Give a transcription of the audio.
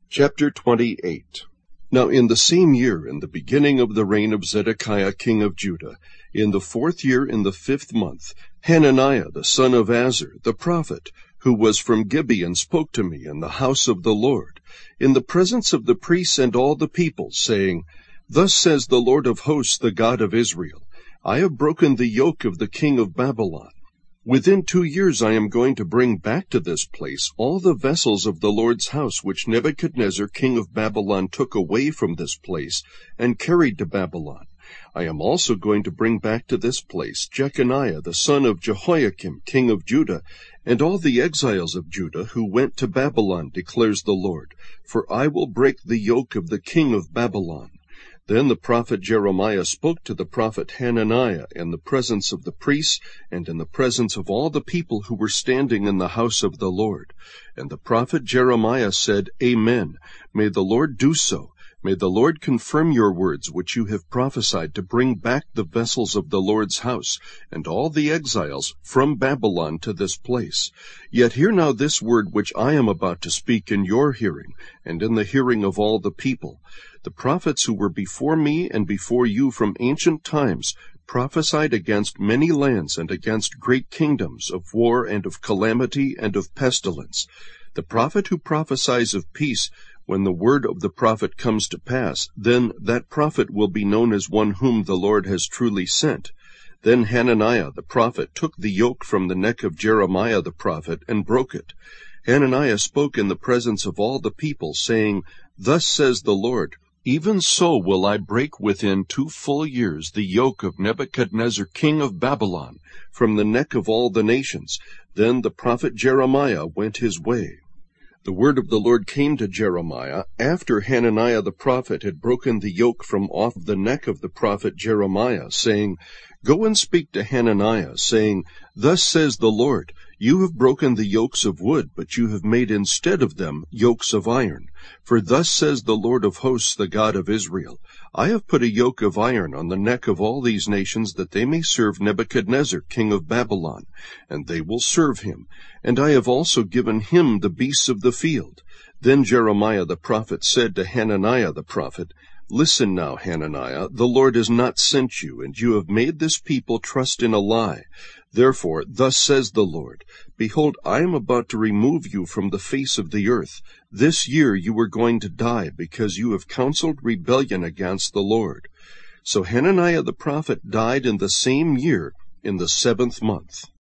Chapter 28. Now in the same year, in the beginning of the reign of Zedekiah king of Judah, in the 4th year, in the 5th month, Hananiah the son of Azur, the prophet, who was from Gibeon, spoke to me in the house of the Lord, in the presence of the priests and all the people, saying, Thus says the Lord of hosts, the God of Israel, I have broken the yoke of the king of Babylon. Within 2 years I am going to bring back to this place all the vessels of the Lord's house which Nebuchadnezzar king of Babylon took away from this place and carried to Babylon. I am also going to bring back to this place Jeconiah the son of Jehoiakim king of Judah, and all the exiles of Judah who went to Babylon, declares the Lord, for I will break the yoke of the king of Babylon. Then the prophet Jeremiah spoke to the prophet Hananiah in the presence of the priests and in the presence of all the people who were standing in the house of the Lord. And the prophet Jeremiah said, Amen. May the Lord do so. May the Lord confirm your words which you have prophesied to bring back the vessels of the Lord's house and all the exiles from Babylon to this place. Yet hear now this word which I am about to speak in your hearing and in the hearing of all the people. The prophets who were before me and before you from ancient times prophesied against many lands and against great kingdoms, of war and of calamity and of pestilence. The prophet who prophesies of peace, when the word of the prophet comes to pass, then that prophet will be known as one whom the Lord has truly sent. Then Hananiah the prophet took the yoke from the neck of Jeremiah the prophet and broke it. Hananiah spoke in the presence of all the people, saying, Thus says the Lord, Even so will I break within 2 full years the yoke of Nebuchadnezzar king of Babylon from the neck of all the nations. Then the prophet Jeremiah went his way. The word of the Lord came to Jeremiah after Hananiah the prophet had broken the yoke from off the neck of the prophet Jeremiah, saying, Go and speak to Hananiah, saying, Thus says the Lord, You have broken the yokes of wood, but you have made instead of them yokes of iron. For thus says the Lord of hosts, the God of Israel, I have put a yoke of iron on the neck of all these nations, that they may serve Nebuchadnezzar king of Babylon, and they will serve him. And I have also given him the beasts of the field. Then Jeremiah the prophet said to Hananiah the prophet, Listen now, Hananiah, the Lord has not sent you, and you have made this people trust in a lie. Therefore, thus says the Lord, Behold, I am about to remove you from the face of the earth. This year you are going to die, because you have counseled rebellion against the Lord. So Hananiah the prophet died in the same year, in the 7th month.